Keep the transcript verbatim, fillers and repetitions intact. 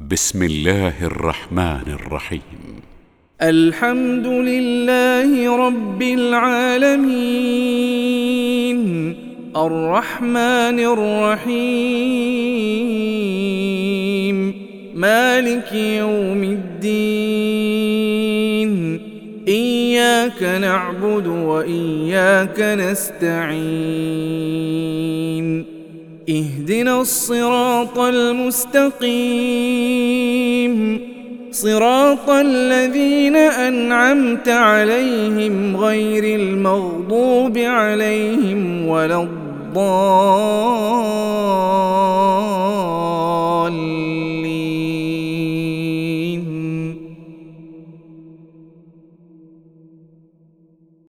بسم الله الرحمن الرحيم. الحمد لله رب العالمين، الرحمن الرحيم، مالك يوم الدين. إياك نعبد وإياك نستعين. اهدنا الصراط المستقيم، صراط الذين أنعمت عليهم غير المغضوب عليهم ولا الضالين.